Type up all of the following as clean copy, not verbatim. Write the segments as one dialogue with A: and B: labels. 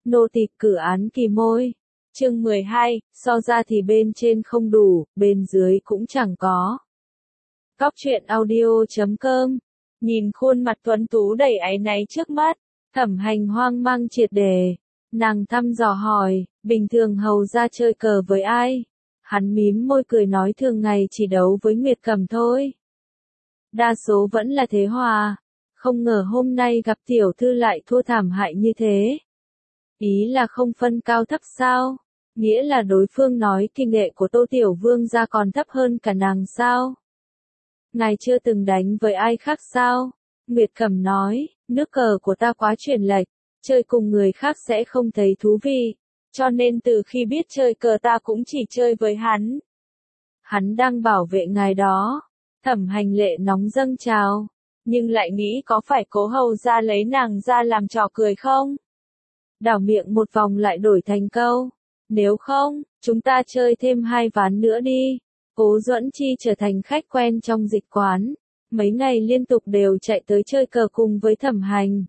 A: Nô tỳ cử án kỳ môi. Chương 12, so ra thì bên trên không đủ, bên dưới cũng chẳng có. Cóc truyện audio.com. Nhìn khuôn mặt tuấn tú đầy áy náy trước mắt, Thẩm Hành hoang mang triệt đề. Nàng thăm dò hỏi, bình thường hầu ra chơi cờ với ai? Hắn mím môi cười nói thường ngày chỉ đấu với Nguyệt Cầm thôi. Đa số vẫn là thế hòa. Không ngờ hôm nay gặp tiểu thư lại thua thảm hại như thế. Ý là không phân cao thấp sao? Nghĩa là đối phương nói kỳ nghệ của Tô Tiểu Vương gia còn thấp hơn cả nàng sao? Ngài chưa từng đánh với ai khác sao? Nguyệt Cẩm nói, nước cờ của ta quá chuyển lệch, chơi cùng người khác sẽ không thấy thú vị, cho nên từ khi biết chơi cờ ta cũng chỉ chơi với hắn. Hắn đang bảo vệ ngài đó. Thẩm Hành lệ nóng dâng trào, nhưng lại nghĩ có phải Cố hầu ra lấy nàng ra làm trò cười không? Đảo miệng một vòng lại đổi thành câu, nếu không, chúng ta chơi thêm 2 ván nữa đi. Cố Duẫn Chi trở thành khách quen trong dịch quán, mấy ngày liên tục đều chạy tới chơi cờ cùng với Thẩm Hành.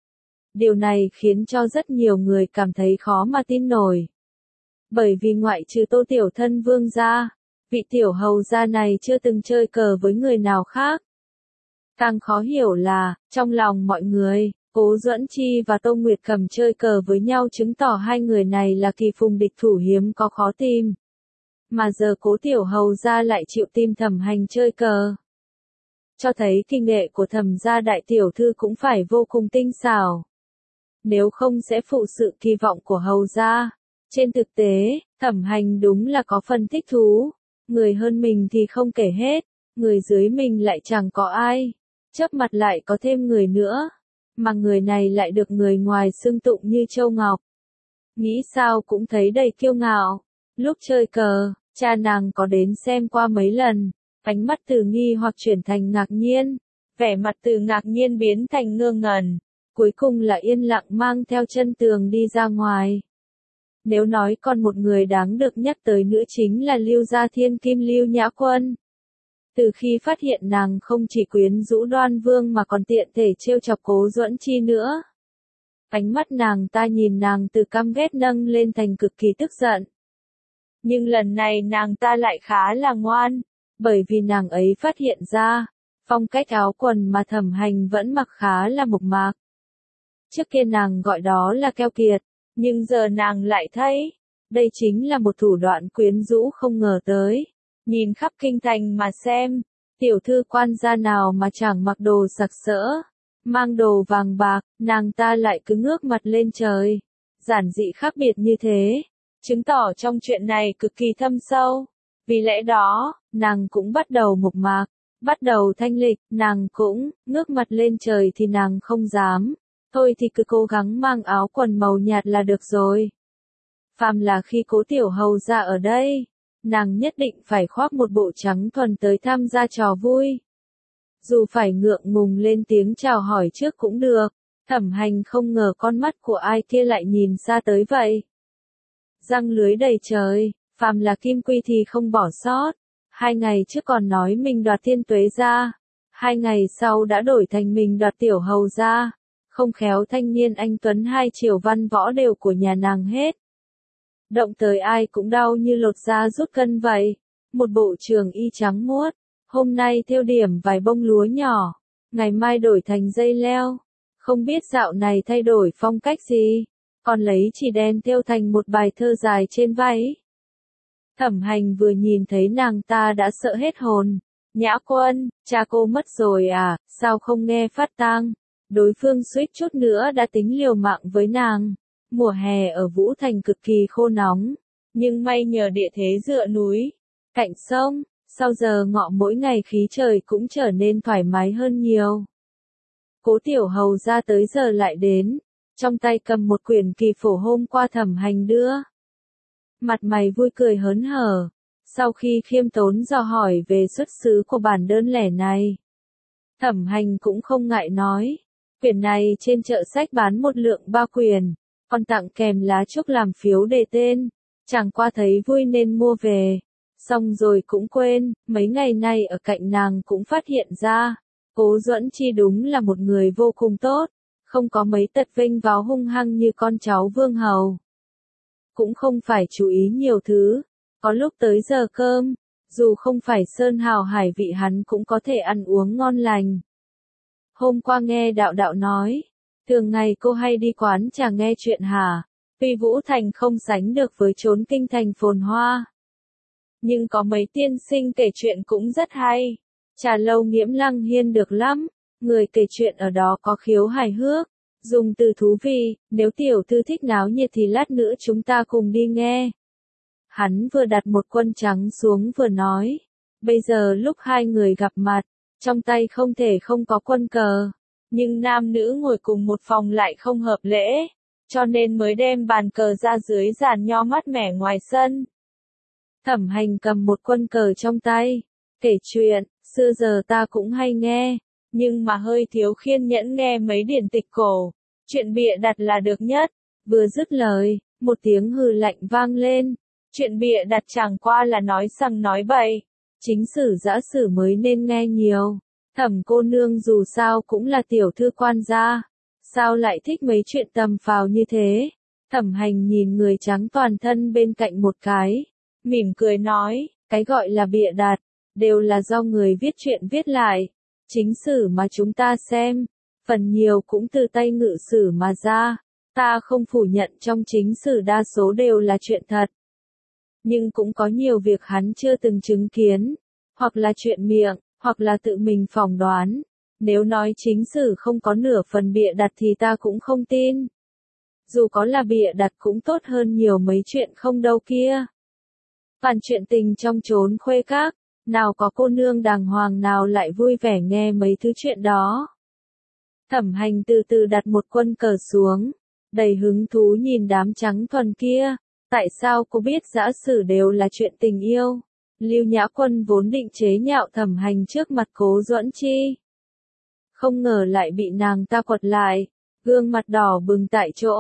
A: Điều này khiến cho rất nhiều người cảm thấy khó mà tin nổi. Bởi vì ngoại trừ Tô Tiểu Thân Vương gia, vị tiểu hầu gia này chưa từng chơi cờ với người nào khác. Càng khó hiểu là, trong lòng mọi người, Cố Duẫn Chi và Tô Nguyệt Cầm chơi cờ với nhau chứng tỏ hai người này là kỳ phùng địch thủ hiếm có khó tìm. Mà giờ Cố tiểu hầu gia lại chịu tìm Thẩm Hành chơi cờ. Cho thấy kỳ nghệ của Thẩm gia đại tiểu thư cũng phải vô cùng tinh xảo. Nếu không sẽ phụ sự kỳ vọng của hầu gia. Trên thực tế, Thẩm Hành đúng là có phần thích thú. Người hơn mình thì không kể hết, người dưới mình lại chẳng có ai. Chớp mặt lại có thêm người nữa. Mà người này lại được người ngoài xưng tụng như Châu Ngọc. Nghĩ sao cũng thấy đầy kiêu ngạo. Lúc chơi cờ, cha nàng có đến xem qua mấy lần. Ánh mắt từ nghi hoặc chuyển thành ngạc nhiên. Vẻ mặt từ ngạc nhiên biến thành ngơ ngẩn. Cuối cùng là yên lặng mang theo chân tường đi ra ngoài. Nếu nói còn một người đáng được nhắc tới nữa chính là Lưu Gia Thiên Kim Lưu Nhã Quân. Từ khi phát hiện nàng không chỉ quyến rũ Đoan Vương mà còn tiện thể trêu chọc Cố Duẫn Chi nữa. Ánh mắt nàng ta nhìn nàng từ căm ghét nâng lên thành cực kỳ tức giận. Nhưng lần này nàng ta lại khá là ngoan, bởi vì nàng ấy phát hiện ra, phong cách áo quần mà Thẩm Hành vẫn mặc khá là mộc mạc. Trước kia nàng gọi đó là keo kiệt, nhưng giờ nàng lại thấy, đây chính là một thủ đoạn quyến rũ không ngờ tới. Nhìn khắp kinh thành mà xem, tiểu thư quan gia nào mà chẳng mặc đồ sặc sỡ, mang đồ vàng bạc, nàng ta lại cứ ngước mặt lên trời. Giản dị khác biệt như thế, chứng tỏ trong chuyện này cực kỳ thâm sâu. Vì lẽ đó, nàng cũng bắt đầu mộc mạc, bắt đầu thanh lịch, nàng cũng ngước mặt lên trời thì nàng không dám. Thôi thì cứ cố gắng mang áo quần màu nhạt là được rồi. Phàm là khi Cố tiểu hầu ra ở đây, nàng nhất định phải khoác một bộ trắng thuần tới tham gia trò vui. Dù phải ngượng ngùng lên tiếng chào hỏi trước cũng được. Thẩm Hành không ngờ con mắt của ai kia lại nhìn xa tới vậy. Răng lưới đầy trời, phàm là kim quy thì không bỏ sót. 2 ngày trước còn nói mình đoạt Thiên Tuế gia, 2 ngày sau đã đổi thành mình đoạt tiểu hầu gia. Không khéo thanh niên anh tuấn 2 triều văn võ đều của nhà nàng hết. Động tới ai cũng đau như lột da rút cân vậy. Một bộ trường y trắng muốt, hôm nay thêu điểm vài bông lúa nhỏ, ngày mai đổi thành dây leo. Không biết dạo này thay đổi phong cách gì, còn lấy chỉ đen thêu thành một bài thơ dài trên váy. Thẩm Hành vừa nhìn thấy nàng ta đã sợ hết hồn. Nhã Quân, cha cô mất rồi à, sao không nghe phát tang? Đối phương suýt chút nữa đã tính liều mạng với nàng. Mùa hè ở Vũ Thành cực kỳ khô nóng, nhưng may nhờ địa thế dựa núi, cạnh sông, sau giờ ngọ mỗi ngày khí trời cũng trở nên thoải mái hơn nhiều. Cố tiểu hầu ra tới giờ lại đến, trong tay cầm một quyển kỳ phổ hôm qua Thẩm Hành đưa. Mặt mày vui cười hớn hở, sau khi khiêm tốn dò hỏi về xuất xứ của bản đơn lẻ này. Thẩm Hành cũng không ngại nói, quyển này trên chợ sách bán 1 lượng 3 quyển. Còn tặng kèm lá trúc làm phiếu đề tên, chẳng qua thấy vui nên mua về, xong rồi cũng quên. Mấy ngày nay ở cạnh nàng cũng phát hiện ra, Cố Duẫn Chi đúng là một người vô cùng tốt, không có mấy tật vênh váo hung hăng như con cháu vương hầu. Cũng không phải chú ý nhiều thứ, có lúc tới giờ cơm, dù không phải sơn hào hải vị hắn cũng có thể ăn uống ngon lành. Hôm qua nghe đạo đạo nói, thường ngày cô hay đi quán trà nghe chuyện hả, tuy Vũ Thành không sánh được với chốn kinh thành phồn hoa. Nhưng có mấy tiên sinh kể chuyện cũng rất hay, trà lâu Nghiễm Lăng Hiên được lắm, người kể chuyện ở đó có khiếu hài hước, dùng từ thú vị, nếu tiểu thư thích náo nhiệt thì lát nữa chúng ta cùng đi nghe. Hắn vừa đặt một quân trắng xuống vừa nói, bây giờ lúc hai người gặp mặt, trong tay không thể không có quân cờ, nhưng nam nữ ngồi cùng một phòng lại không hợp lễ, cho nên mới đem bàn cờ ra dưới giàn nho mát mẻ ngoài sân. Thẩm Hành cầm một quân cờ trong tay, kể chuyện, xưa giờ ta cũng hay nghe, nhưng mà hơi thiếu kiên nhẫn nghe mấy điển tịch cổ, chuyện bịa đặt là được nhất. Vừa dứt lời, một tiếng hừ lạnh vang lên, chuyện bịa đặt chẳng qua là nói sằng nói bậy, chính sử dã sử mới nên nghe nhiều. Thẩm cô nương dù sao cũng là tiểu thư quan gia, sao lại thích mấy chuyện tầm phào như thế? Thẩm Hành nhìn người trắng toàn thân bên cạnh một cái, mỉm cười nói, cái gọi là bịa đặt, đều là do người viết chuyện viết lại. Chính sử mà chúng ta xem, phần nhiều cũng từ tay ngự sử mà ra, ta không phủ nhận trong chính sử đa số đều là chuyện thật. Nhưng cũng có nhiều việc hắn chưa từng chứng kiến, hoặc là chuyện miệng, hoặc là tự mình phỏng đoán. Nếu nói chính sử không có nửa phần bịa đặt thì ta cũng không tin. Dù có là bịa đặt cũng tốt hơn nhiều mấy chuyện không đâu kia. Toàn chuyện tình trong chốn khuê các, nào có cô nương đàng hoàng nào lại vui vẻ nghe mấy thứ chuyện đó. Thẩm Hành từ từ đặt một quân cờ xuống, đầy hứng thú nhìn đám trắng thuần kia, tại sao cô biết dã sử đều là chuyện tình yêu. Lưu Nhã Quân vốn định chế nhạo Thẩm Hành trước mặt Cố Duẫn Chi, không ngờ lại bị nàng ta quật lại, gương mặt đỏ bừng tại chỗ.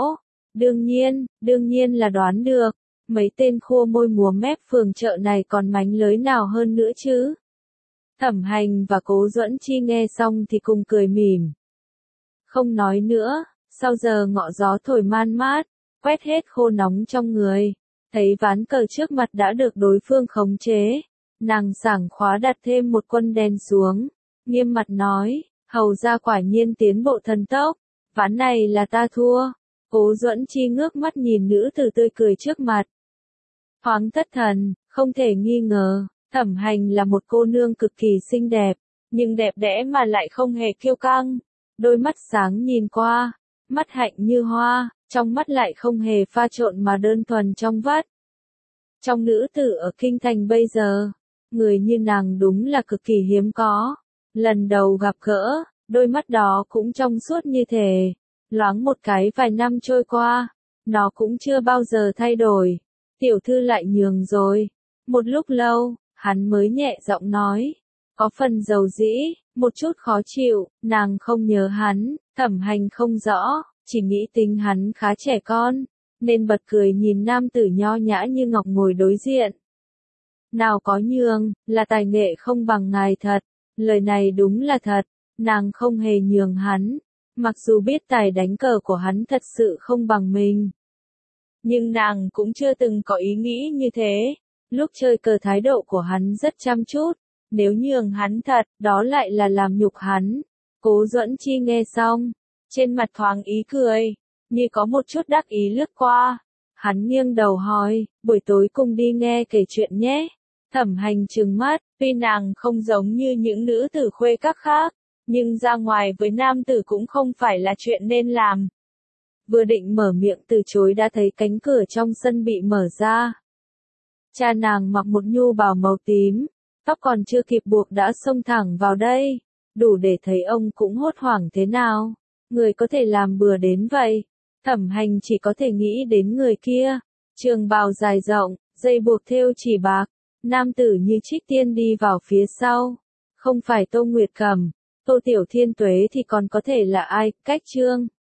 A: Đương nhiên là đoán được, mấy tên khô môi múa mép phường chợ này còn mánh lới nào hơn nữa chứ. Thẩm Hành và Cố Duẫn Chi nghe xong thì cùng cười mỉm. Không nói nữa, sau giờ ngọ gió thổi man mát, quét hết khô nóng trong người, thấy ván cờ trước mặt đã được đối phương khống chế, nàng sảng khoái đặt thêm một quân đen xuống, nghiêm mặt nói, hầu ra quả nhiên tiến bộ thần tốc, ván này là ta thua. Cố Duẫn Chi ngước mắt nhìn nữ tử tươi cười trước mặt. Thoáng thất thần, không thể nghi ngờ, Thẩm Hành là một cô nương cực kỳ xinh đẹp, nhưng đẹp đẽ mà lại không hề kiêu căng. Đôi mắt sáng nhìn qua, mắt hạnh như hoa, trong mắt lại không hề pha trộn mà đơn thuần trong vắt. Trong nữ tử ở kinh thành bây giờ, người như nàng đúng là cực kỳ hiếm có. Lần đầu gặp gỡ, đôi mắt đó cũng trong suốt như thể, loáng một cái vài năm trôi qua, nó cũng chưa bao giờ thay đổi. Tiểu thư lại nhường rồi. Một lúc lâu, hắn mới nhẹ giọng nói, có phần dầu dĩ, một chút khó chịu, nàng không nhớ hắn. Thẩm Hành không rõ, chỉ nghĩ tính hắn khá trẻ con, nên bật cười nhìn nam tử nho nhã như ngọc ngồi đối diện. Nào có nhường, là tài nghệ không bằng ngài thật. Lời này đúng là thật, nàng không hề nhường hắn, mặc dù biết tài đánh cờ của hắn thật sự không bằng mình. Nhưng nàng cũng chưa từng có ý nghĩ như thế, lúc chơi cờ thái độ của hắn rất chăm chút, nếu nhường hắn thật, đó lại là làm nhục hắn. Cố Duẫn Chi nghe xong, trên mặt thoáng ý cười, như có một chút đắc ý lướt qua. Hắn nghiêng đầu hỏi, buổi tối cùng đi nghe kể chuyện nhé. Thẩm Hành trừng mắt, tuy nàng không giống như những nữ tử khuê các khác, nhưng ra ngoài với nam tử cũng không phải là chuyện nên làm. Vừa định mở miệng từ chối đã thấy cánh cửa trong sân bị mở ra. Cha nàng mặc một nhu bào màu tím, tóc còn chưa kịp buộc đã xông thẳng vào đây, đủ để thấy ông cũng hốt hoảng thế nào. Người có thể làm bừa đến vậy. Thẩm Hành chỉ có thể nghĩ đến người kia. Trường bào dài rộng, dây buộc thêu chỉ bạc, nam tử như trích tiên đi vào phía sau. Không phải Tô Nguyệt Cầm, Tô Tiểu Thiên Tuế thì còn có thể là ai? Cách Chương